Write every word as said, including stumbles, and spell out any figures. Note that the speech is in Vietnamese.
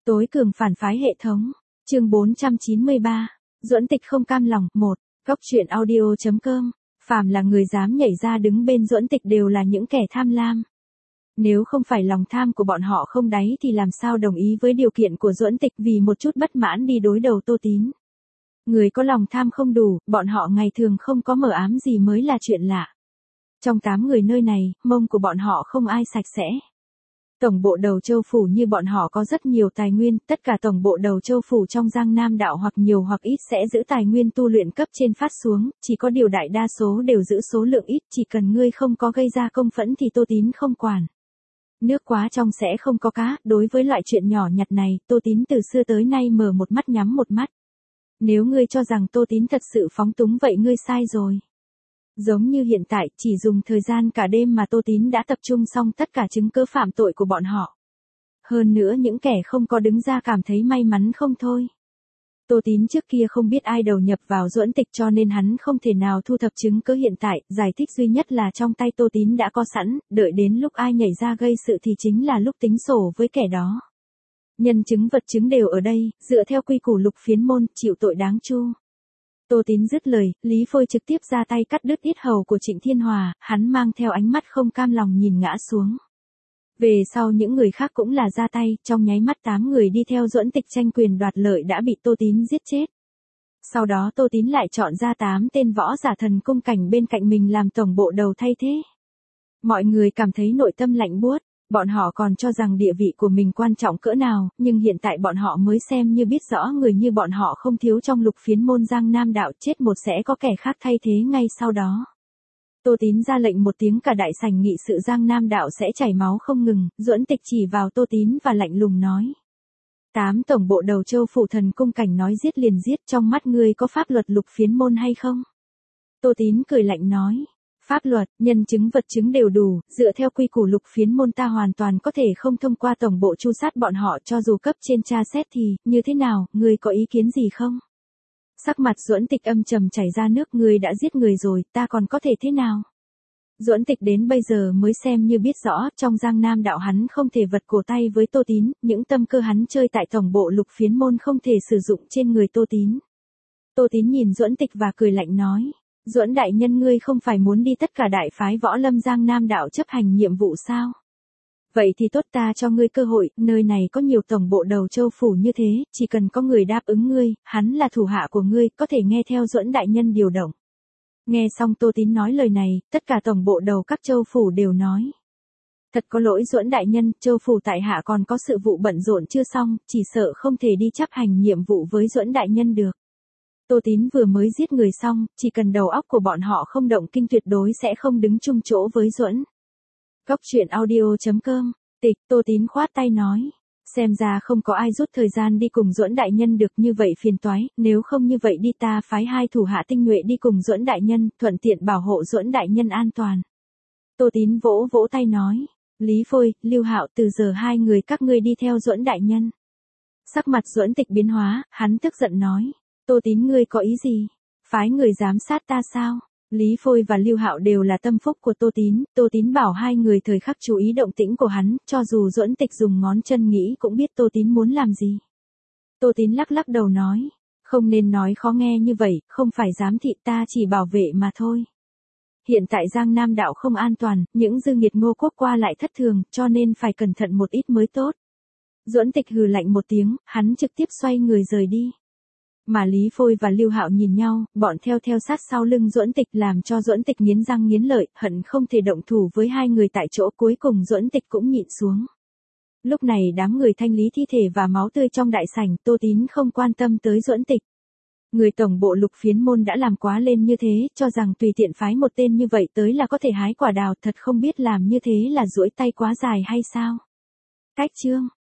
Tối cường phản phái hệ thống. Chương bốn trăm chín mươi ba. Duẫn Tịch không cam lòng. một. Góc truyện audio chấm com. Phàm là người dám nhảy ra đứng bên Duẫn Tịch đều là những kẻ tham lam. Nếu không phải lòng tham của bọn họ không đáy thì làm sao đồng ý với điều kiện của Duẫn Tịch vì một chút bất mãn đi đối đầu Tô Tín. Người có lòng tham không đủ, bọn họ ngày thường không có mờ ám gì mới là chuyện lạ. Trong tám người nơi này, mông của bọn họ không ai sạch sẽ. Tổng bộ Đầu Châu Phủ như bọn họ có rất nhiều tài nguyên, tất cả tổng bộ Đầu Châu Phủ trong Giang Nam đạo hoặc nhiều hoặc ít sẽ giữ tài nguyên tu luyện cấp trên phát xuống, chỉ có điều đại đa số đều giữ số lượng ít, chỉ cần ngươi không có gây ra công phẫn thì Tô Tín không quản. Nước quá trong sẽ không có cá, đối với loại chuyện nhỏ nhặt này, Tô Tín từ xưa tới nay mở một mắt nhắm một mắt. Nếu ngươi cho rằng Tô Tín thật sự phóng túng vậy ngươi sai rồi. Giống như hiện tại, chỉ dùng thời gian cả đêm mà Tô Tín đã tập trung xong tất cả chứng cứ phạm tội của bọn họ. Hơn nữa những kẻ không có đứng ra cảm thấy may mắn không thôi. Tô Tín trước kia không biết ai đầu nhập vào Duẫn Tịch cho nên hắn không thể nào thu thập chứng cứ hiện tại, giải thích duy nhất là trong tay Tô Tín đã có sẵn, đợi đến lúc ai nhảy ra gây sự thì chính là lúc tính sổ với kẻ đó. Nhân chứng vật chứng đều ở đây, dựa theo quy củ Lục Phiến môn, chịu tội đáng chu. Tô Tín dứt lời, Lý Phôi trực tiếp ra tay cắt đứt yết hầu của Trịnh Thiên Hòa, hắn mang theo ánh mắt không cam lòng nhìn ngã xuống. Về sau những người khác cũng là ra tay, trong nháy mắt tám người đi theo Duẫn Tịch tranh quyền đoạt lợi đã bị Tô Tín giết chết. Sau đó Tô Tín lại chọn ra tám tên võ giả thần cung cảnh bên cạnh mình làm tổng bộ đầu thay thế. Mọi người cảm thấy nội tâm lạnh buốt. Bọn họ còn cho rằng địa vị của mình quan trọng cỡ nào, nhưng hiện tại bọn họ mới xem như biết rõ người như bọn họ không thiếu trong Lục Phiến môn Giang Nam đạo, chết một sẽ có kẻ khác thay thế ngay sau đó. Tô Tín ra lệnh một tiếng cả đại sảnh nghị sự Giang Nam đạo sẽ chảy máu không ngừng, Duẫn Tịch chỉ vào Tô Tín và lạnh lùng nói. Tám tổng bộ Đầu Châu Phủ thần cung cảnh nói giết liền giết, trong mắt ngươi có pháp luật Lục Phiến môn hay không? Tô Tín cười lạnh nói. Pháp luật, nhân chứng vật chứng đều đủ, dựa theo quy củ Lục Phiến môn ta hoàn toàn có thể không thông qua tổng bộ tru sát bọn họ cho dù cấp trên tra xét thì, như thế nào, ngươi có ý kiến gì không? Sắc mặt Duẫn Tịch âm trầm chảy ra nước, ngươi đã giết người rồi, ta còn có thể thế nào? Duẫn Tịch đến bây giờ mới xem như biết rõ, trong Giang Nam đạo hắn không thể vật cổ tay với Tô Tín, những tâm cơ hắn chơi tại tổng bộ Lục Phiến môn không thể sử dụng trên người Tô Tín. Tô Tín nhìn Duẫn Tịch và cười lạnh nói. Duẫn đại nhân ngươi không phải muốn đi tất cả đại phái võ lâm Giang Nam đạo chấp hành nhiệm vụ sao? Vậy thì tốt, ta cho ngươi cơ hội, nơi này có nhiều tổng bộ Đầu Châu Phủ như thế, chỉ cần có người đáp ứng ngươi, hắn là thủ hạ của ngươi, có thể nghe theo Duẫn đại nhân điều động. Nghe xong Tô Tín nói lời này, tất cả tổng bộ đầu các châu phủ đều nói. Thật có lỗi Duẫn đại nhân, châu phủ tại hạ còn có sự vụ bận rộn chưa xong, chỉ sợ không thể đi chấp hành nhiệm vụ với Duẫn đại nhân được. Tô Tín vừa mới giết người xong, chỉ cần đầu óc của bọn họ không động kinh tuyệt đối sẽ không đứng chung chỗ với Duẫn. Góc truyện audio chấm com. Tịch, Tô Tín khoát tay nói. Xem ra không có ai rút thời gian đi cùng Duẫn đại nhân được, như vậy phiền toái, nếu không như vậy đi ta phái hai thủ hạ tinh nhuệ đi cùng Duẫn đại nhân, thuận tiện bảo hộ Duẫn đại nhân an toàn. Tô Tín vỗ vỗ tay nói. Lý Phôi, Lưu Hạo, từ giờ hai người các ngươi đi theo Duẫn đại nhân. Sắc mặt Duẫn Tịch biến hóa, hắn tức giận nói. Tô Tín ngươi có ý gì? Phái người giám sát ta sao? Lý Phôi và Lưu Hạo đều là tâm phúc của Tô Tín, Tô Tín bảo hai người thời khắc chú ý động tĩnh của hắn, cho dù Duẫn Tịch dùng ngón chân nghĩ cũng biết Tô Tín muốn làm gì. Tô Tín lắc lắc đầu nói, không nên nói khó nghe như vậy, không phải giám thị ta chỉ bảo vệ mà thôi. Hiện tại Giang Nam đạo không an toàn, những dư nghiệt Ngô Quốc qua lại thất thường, cho nên phải cẩn thận một ít mới tốt. Duẫn Tịch hừ lạnh một tiếng, hắn trực tiếp xoay người rời đi. Mà Lý Phôi và Lưu Hạo nhìn nhau, bọn theo theo sát sau lưng Duẫn Tịch làm cho Duẫn Tịch nghiến răng nghiến lợi, hận không thể động thủ với hai người tại chỗ, cuối cùng Duẫn Tịch cũng nhịn xuống. Lúc này đám người thanh lý thi thể và máu tươi trong đại sảnh, Tô Tín không quan tâm tới Duẫn Tịch. Người tổng bộ Lục Phiến môn đã làm quá lên như thế, cho rằng tùy tiện phái một tên như vậy tới là có thể hái quả đào, thật không biết làm như thế là duỗi tay quá dài hay sao. Cách chương